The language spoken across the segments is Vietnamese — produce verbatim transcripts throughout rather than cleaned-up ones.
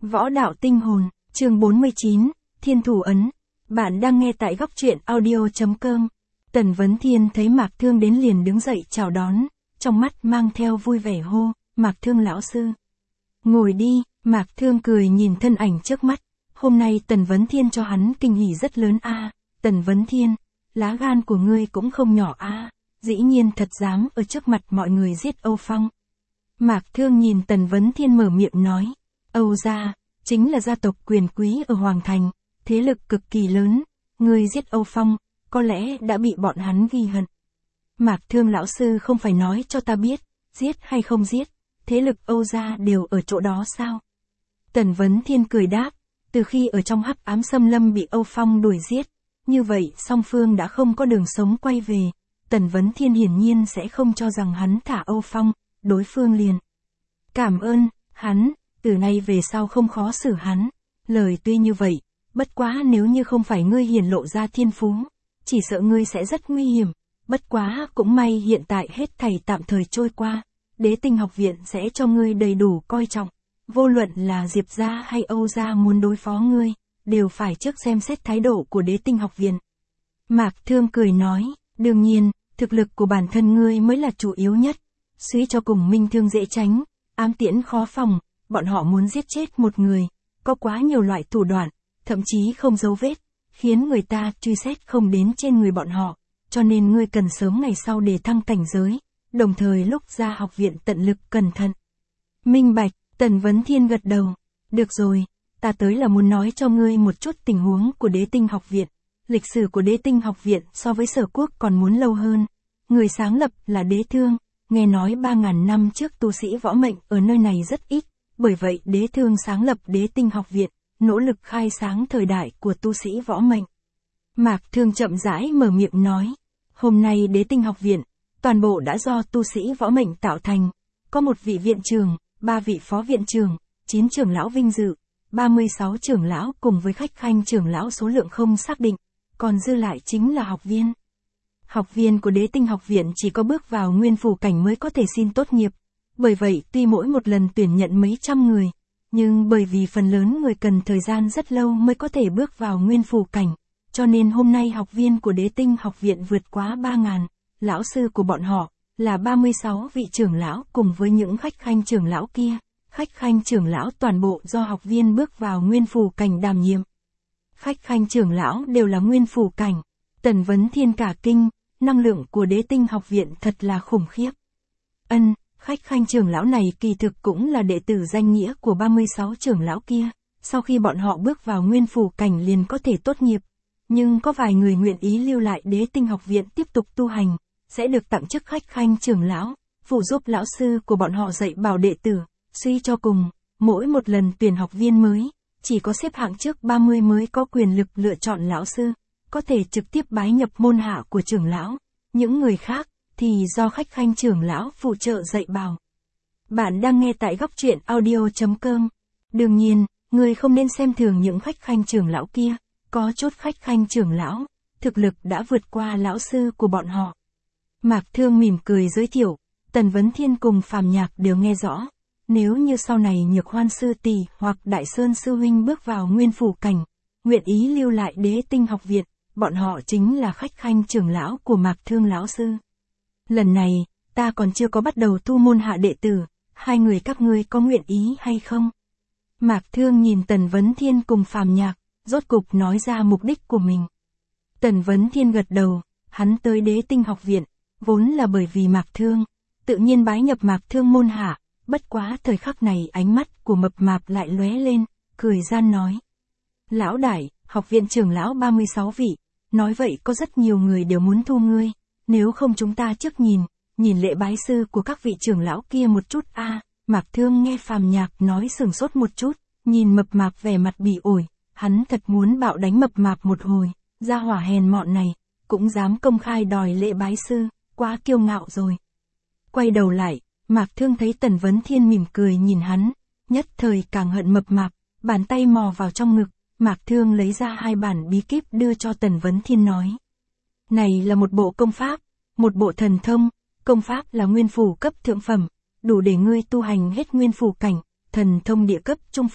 Võ đạo tinh hồn, chương bốn mươi chín, Thiên thủ ấn. Bạn đang nghe tại góc truyện audio.com. Tần Vấn Thiên thấy Mạc Thương đến liền đứng dậy chào đón, trong mắt mang theo vui vẻ hô, Mạc Thương lão sư. Ngồi đi, Mạc Thương cười nhìn thân ảnh trước mắt, hôm nay Tần Vấn Thiên cho hắn kinh hỉ rất lớn a. À, Tần Vấn Thiên, lá gan của ngươi cũng không nhỏ a, à, dĩ nhiên thật dám ở trước mặt mọi người giết Âu Phong. Mạc Thương nhìn Tần Vấn Thiên mở miệng nói, Âu gia, chính là gia tộc quyền quý ở Hoàng Thành, thế lực cực kỳ lớn, ngươi giết Âu Phong, có lẽ đã bị bọn hắn ghi hận. Mạc Thương lão sư không phải nói cho ta biết, giết hay không giết, thế lực Âu gia đều ở chỗ đó sao? Tần Vấn Thiên cười đáp, từ khi ở trong hắc ám xâm lâm bị Âu Phong đuổi giết, như vậy song phương đã không có đường sống quay về, Tần Vấn Thiên hiển nhiên sẽ không cho rằng hắn thả Âu Phong, đối phương liền. Cảm ơn, hắn, từ nay về sau không khó xử hắn, lời tuy như vậy, bất quá nếu như không phải ngươi hiển lộ ra thiên phú, chỉ sợ ngươi sẽ rất nguy hiểm, bất quá cũng may hiện tại hết thảy tạm thời trôi qua, Đế Tinh học viện sẽ cho ngươi đầy đủ coi trọng, vô luận là Diệp gia hay Âu gia muốn đối phó ngươi, đều phải trước xem xét thái độ của Đế Tinh học viện. Mạc Thương cười nói, đương nhiên, thực lực của bản thân ngươi mới là chủ yếu nhất, suy cho cùng minh thương dễ tránh, ám tiễn khó phòng, bọn họ muốn giết chết một người, có quá nhiều loại thủ đoạn, thậm chí không dấu vết, khiến người ta truy xét không đến trên người bọn họ, cho nên ngươi cần sớm ngày sau để thăng cảnh giới, đồng thời lúc ra học viện tận lực cẩn thận. Minh bạch, Tần Vấn Thiên gật đầu, được rồi, ta tới là muốn nói cho ngươi một chút tình huống của Đế Tinh học viện, lịch sử của Đế Tinh học viện so với Sở Quốc còn muốn lâu hơn, người sáng lập là Đế Thương, nghe nói ba ngàn năm trước tu sĩ võ mệnh ở nơi này rất ít, bởi vậy Đế Thương sáng lập Đế Tinh học viện, nỗ lực khai sáng thời đại của tu sĩ võ mệnh. Mạc Thương chậm rãi mở miệng nói, hôm nay Đế Tinh học viện, toàn bộ đã do tu sĩ võ mệnh tạo thành, có một vị viện trưởng, ba vị phó viện trưởng, chín trưởng lão vinh dự, ba mươi sáu trưởng lão cùng với khách khanh trưởng lão số lượng không xác định, còn dư lại chính là học viên. Học viên của Đế Tinh học viện chỉ có bước vào nguyên phủ cảnh mới có thể xin tốt nghiệp, bởi vậy tuy mỗi một lần tuyển nhận mấy trăm người, nhưng bởi vì phần lớn người cần thời gian rất lâu mới có thể bước vào nguyên phủ cảnh, cho nên hôm nay học viên của Đế Tinh học viện vượt quá ba ngàn, lão sư của bọn họ là ba mươi sáu vị trưởng lão cùng với những khách khanh trưởng lão kia, khách khanh trưởng lão toàn bộ do học viên bước vào nguyên phủ cảnh đảm nhiệm. Khách khanh trưởng lão đều là nguyên phủ cảnh, Tần Vấn Thiên cả kinh, năng lượng của Đế Tinh học viện thật là khủng khiếp. Ân, khách khanh trưởng lão này kỳ thực cũng là đệ tử danh nghĩa của ba mươi sáu trưởng lão kia, sau khi bọn họ bước vào nguyên phủ cảnh liền có thể tốt nghiệp, nhưng có vài người nguyện ý lưu lại Đế Tinh học viện tiếp tục tu hành, sẽ được tặng chức khách khanh trưởng lão, phụ giúp lão sư của bọn họ dạy bảo đệ tử, suy cho cùng, mỗi một lần tuyển học viên mới, chỉ có xếp hạng trước ba mươi mới có quyền lực lựa chọn lão sư, có thể trực tiếp bái nhập môn hạ của trưởng lão, những người khác thì do khách khanh trưởng lão phụ trợ dạy bảo. Bạn đang nghe tại góc truyện audio.com. Đương nhiên, người không nên xem thường những khách khanh trưởng lão kia, có chút khách khanh trưởng lão, thực lực đã vượt qua lão sư của bọn họ. Mạc Thương mỉm cười giới thiệu, Tần Vấn Thiên cùng Phàm Nhạc đều nghe rõ, nếu như sau này Nhược Hoan sư tỷ hoặc Đại Sơn sư huynh bước vào nguyên phủ cảnh, nguyện ý lưu lại Đế Tinh học viện, bọn họ chính là khách khanh trưởng lão của Mạc Thương lão sư. Lần này, ta còn chưa có bắt đầu thu môn hạ đệ tử, hai người các ngươi có nguyện ý hay không? Mạc Thương nhìn Tần Vấn Thiên cùng Phàm Nhạc, rốt cục nói ra mục đích của mình. Tần Vấn Thiên gật đầu, hắn tới Đế Tinh học viện, vốn là bởi vì Mạc Thương, tự nhiên bái nhập Mạc Thương môn hạ, bất quá thời khắc này ánh mắt của mập mạp lại lóe lên, cười gian nói. Lão đại, học viện trưởng lão ba mươi sáu vị, nói vậy có rất nhiều người đều muốn thu ngươi, nếu không chúng ta trước nhìn, nhìn lễ bái sư của các vị trưởng lão kia một chút a. À, Mạc Thương nghe Phàm Nhạc nói sừng sốt một chút, nhìn mập mạp vẻ mặt bỉ ổi, hắn thật muốn bạo đánh mập mạp một hồi, gia hỏa hèn mọn này, cũng dám công khai đòi lễ bái sư, quá kiêu ngạo rồi. Quay đầu lại, Mạc Thương thấy Tần Vấn Thiên mỉm cười nhìn hắn, nhất thời càng hận mập mạp, bàn tay mò vào trong ngực, Mạc Thương lấy ra hai bản bí kíp đưa cho Tần Vấn Thiên nói. Này là một bộ công pháp, một bộ thần thông, công pháp là nguyên phủ cấp thượng phẩm, đủ để ngươi tu hành hết nguyên phủ cảnh, thần thông địa cấp trung phẩm,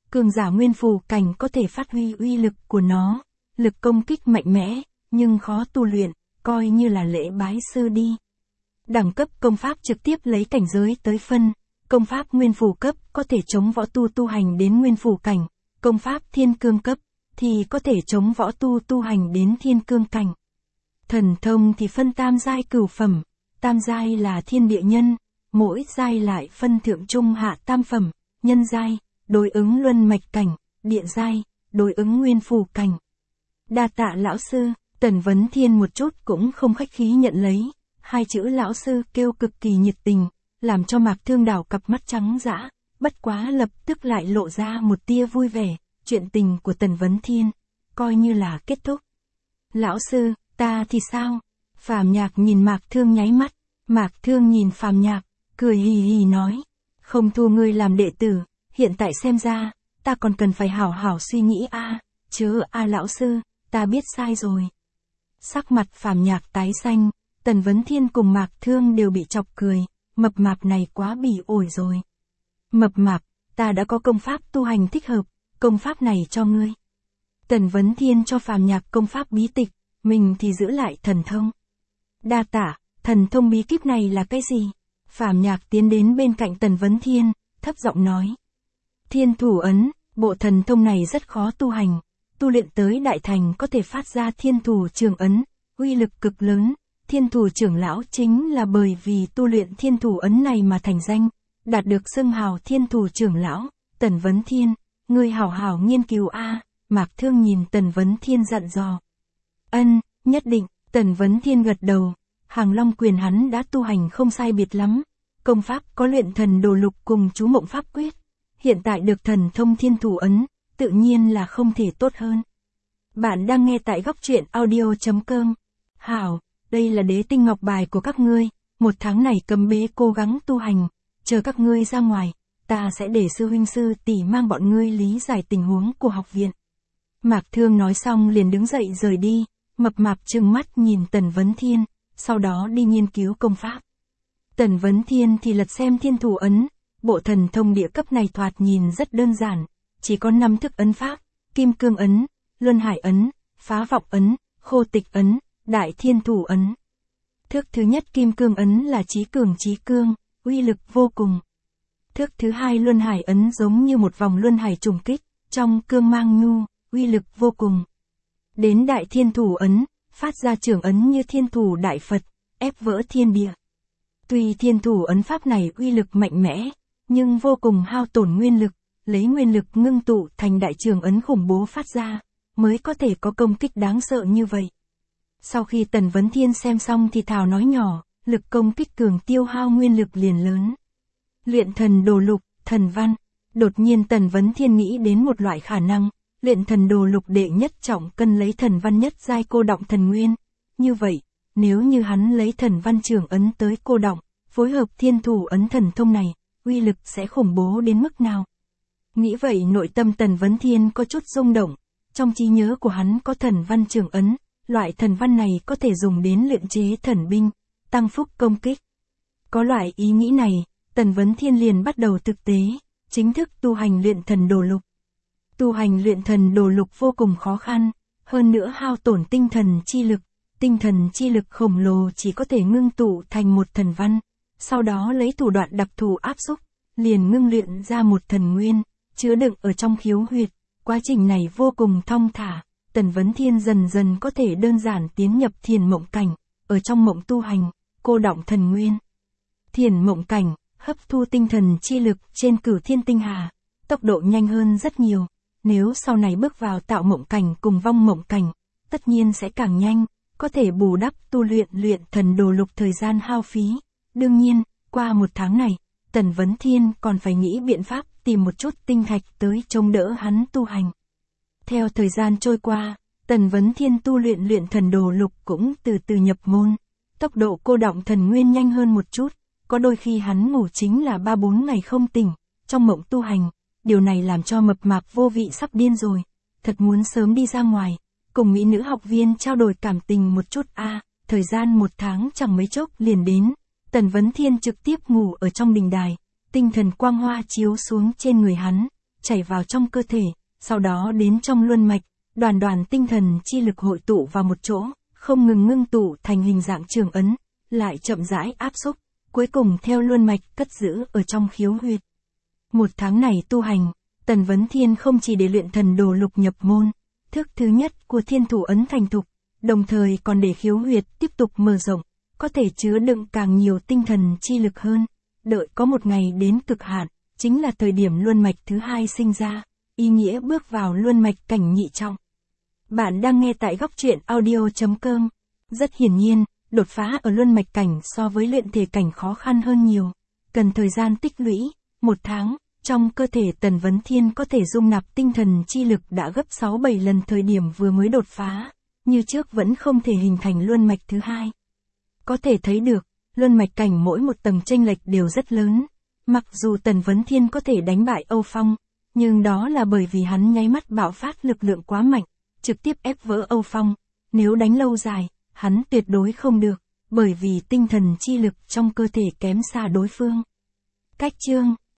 cường giả nguyên phù cảnh có thể phát huy uy lực của nó, lực công kích mạnh mẽ, nhưng khó tu luyện, coi như là lễ bái sư đi. Đẳng cấp công pháp trực tiếp lấy cảnh giới tới phân, công pháp nguyên phù cấp có thể chống võ tu tu hành đến nguyên phù cảnh, công pháp thiên cương cấp thì có thể chống võ tu tu hành đến thiên cương cảnh. Thần thông thì phân tam giai cửu phẩm, tam giai là thiên địa nhân, mỗi giai lại phân thượng trung hạ tam phẩm, nhân giai, đối ứng luân mạch cảnh, địa giai, đối ứng nguyên phù cảnh. Đa tạ lão sư, Tần Vấn Thiên một chút cũng không khách khí nhận lấy, hai chữ lão sư kêu cực kỳ nhiệt tình, làm cho Mạc Thương đảo cặp mắt trắng dã, bất quá lập tức lại lộ ra một tia vui vẻ, chuyện tình của Tần Vấn Thiên, coi như là kết thúc. Lão sư, ta thì sao? Phàm Nhạc nhìn Mạc Thương nháy mắt, Mạc Thương nhìn Phàm Nhạc, cười hì hì nói, không thu ngươi làm đệ tử, hiện tại xem ra, ta còn cần phải hảo hảo suy nghĩ a, à, chớ a à lão sư, ta biết sai rồi. Sắc mặt Phàm Nhạc tái xanh, Tần Vấn Thiên cùng Mạc Thương đều bị chọc cười, mập mạp này quá bỉ ổi rồi. Mập mạp, ta đã có công pháp tu hành thích hợp, công pháp này cho ngươi. Tần Vấn Thiên cho Phàm Nhạc công pháp bí tịch, mình thì giữ lại thần thông. Đa tạ, thần thông bí kíp này là cái gì? Phàm Nhạc tiến đến bên cạnh Tần Vấn Thiên, thấp giọng nói. Thiên thủ ấn, bộ thần thông này rất khó tu hành, tu luyện tới đại thành có thể phát ra thiên thủ trường ấn, uy lực cực lớn. Thiên thủ trưởng lão chính là bởi vì tu luyện thiên thủ ấn này mà thành danh, đạt được xưng hào thiên thủ trưởng lão. Tần Vấn Thiên, ngươi hảo hảo nghiên cứu a. À, Mạc Thương nhìn Tần Vấn Thiên dặn dò. Ân, nhất định. Tần Vấn Thiên gật đầu, Hàng Long quyền hắn đã tu hành không sai biệt lắm, công pháp có luyện thần đồ lục cùng chú mộng pháp quyết, hiện tại được thần thông thiên thủ ấn, tự nhiên là không thể tốt hơn. Bạn đang nghe tại góc truyện audio chấm com. Hảo, đây là đế tinh ngọc bài của các ngươi, một tháng này cấm bế cố gắng tu hành, chờ các ngươi ra ngoài, ta sẽ để sư huynh sư tỷ mang bọn ngươi lý giải tình huống của học viện. Mạc Thương nói xong liền đứng dậy rời đi, mập mạp trừng mắt nhìn Tần Vấn Thiên, sau đó đi nghiên cứu công pháp. Tần Vấn Thiên thì lật xem thiên thủ ấn, bộ thần thông địa cấp này thoạt nhìn rất đơn giản, chỉ có năm thức ấn pháp, kim cương ấn, luân hải ấn, phá vọng ấn, khô tịch ấn, đại thiên thủ ấn. Thức thứ nhất kim cương ấn là chí cường chí cương, uy lực vô cùng. Thức thứ hai luân hải ấn giống như một vòng luân hải trùng kích, trong cương mang nhu, uy lực vô cùng. Đến đại thiên thủ ấn, phát ra trường ấn như thiên thủ đại Phật, ép vỡ thiên địa. Tuy thiên thủ ấn pháp này uy lực mạnh mẽ, nhưng vô cùng hao tổn nguyên lực, lấy nguyên lực ngưng tụ thành đại trường ấn khủng bố phát ra, mới có thể có công kích đáng sợ như vậy. Sau khi Tần Vấn Thiên xem xong thì thào nói nhỏ, lực công kích cường tiêu hao nguyên lực liền lớn. Luyện thần đồ lục, thần văn. Đột nhiên Tần Vấn Thiên nghĩ đến một loại khả năng, luyện thần đồ lục đệ nhất trọng cân lấy thần văn nhất giai cô động thần nguyên. Như vậy, nếu như hắn lấy thần văn trường ấn tới cô động, phối hợp thiên thủ ấn thần thông này, uy lực sẽ khủng bố đến mức nào? Nghĩ vậy nội tâm Tần Vấn Thiên có chút rung động, trong trí nhớ của hắn có thần văn trường ấn, loại thần văn này có thể dùng đến luyện chế thần binh, tăng phúc công kích. Có loại ý nghĩ này, Tần Vấn Thiên liền bắt đầu thực tế, chính thức tu hành luyện thần đồ lục. Tu hành luyện thần đồ lục vô cùng khó khăn, hơn nữa hao tổn tinh thần chi lực, tinh thần chi lực khổng lồ chỉ có thể ngưng tụ thành một thần văn, sau đó lấy thủ đoạn đặc thù áp xúc, liền ngưng luyện ra một thần nguyên, chứa đựng ở trong khiếu huyệt, quá trình này vô cùng thong thả. Tần Vấn Thiên dần dần có thể đơn giản tiến nhập thiền mộng cảnh, ở trong mộng tu hành, cô đọng thần nguyên. Thiền mộng cảnh, hấp thu tinh thần chi lực trên cửu thiên tinh hà, tốc độ nhanh hơn rất nhiều, nếu sau này bước vào tạo mộng cảnh cùng vong mộng cảnh, tất nhiên sẽ càng nhanh, có thể bù đắp tu luyện luyện thần đồ lục thời gian hao phí. Đương nhiên, qua một tháng này, Tần Vấn Thiên còn phải nghĩ biện pháp tìm một chút tinh thạch tới chống đỡ hắn tu hành. Theo thời gian trôi qua, Tần Vấn Thiên tu luyện luyện thần đồ lục cũng từ từ nhập môn, tốc độ cô đọng thần nguyên nhanh hơn một chút, có đôi khi hắn ngủ chính là ba bốn ngày không tỉnh, trong mộng tu hành, điều này làm cho mập mạp vô vị sắp điên rồi, thật muốn sớm đi ra ngoài, cùng mỹ nữ học viên trao đổi cảm tình một chút a. À, thời gian một tháng chẳng mấy chốc liền đến, Tần Vấn Thiên trực tiếp ngủ ở trong đình đài, tinh thần quang hoa chiếu xuống trên người hắn, chảy vào trong cơ thể, sau đó đến trong luân mạch, đoàn đoàn tinh thần chi lực hội tụ vào một chỗ, không ngừng ngưng tụ thành hình dạng trường ấn, lại chậm rãi áp xúc, cuối cùng theo luân mạch cất giữ ở trong khiếu huyệt. Một tháng này tu hành, Tần Vấn Thiên không chỉ để luyện thần đồ lục nhập môn, thức thứ nhất của thiên thủ ấn thành thục, đồng thời còn để khiếu huyệt tiếp tục mở rộng, có thể chứa đựng càng nhiều tinh thần chi lực hơn, đợi có một ngày đến cực hạn, chính là thời điểm luân mạch thứ hai sinh ra, ý nghĩa bước vào luân mạch cảnh nhị trọng. Bạn đang nghe tại góc truyện audio chấm com. Rất hiển nhiên, đột phá ở luân mạch cảnh so với luyện thể cảnh khó khăn hơn nhiều, cần thời gian tích lũy, một tháng, trong cơ thể Tần Vấn Thiên có thể dung nạp tinh thần chi lực đã gấp sáu bảy lần thời điểm vừa mới đột phá, như trước vẫn không thể hình thành luân mạch thứ hai. Có thể thấy được, luân mạch cảnh mỗi một tầng chênh lệch đều rất lớn, mặc dù Tần Vấn Thiên có thể đánh bại Âu Phong, nhưng đó là bởi vì hắn nháy mắt bạo phát lực lượng quá mạnh, trực tiếp ép vỡ Âu Phong, nếu đánh lâu dài, hắn tuyệt đối không được, bởi vì tinh thần chi lực trong cơ thể kém xa đối phương. Cách chương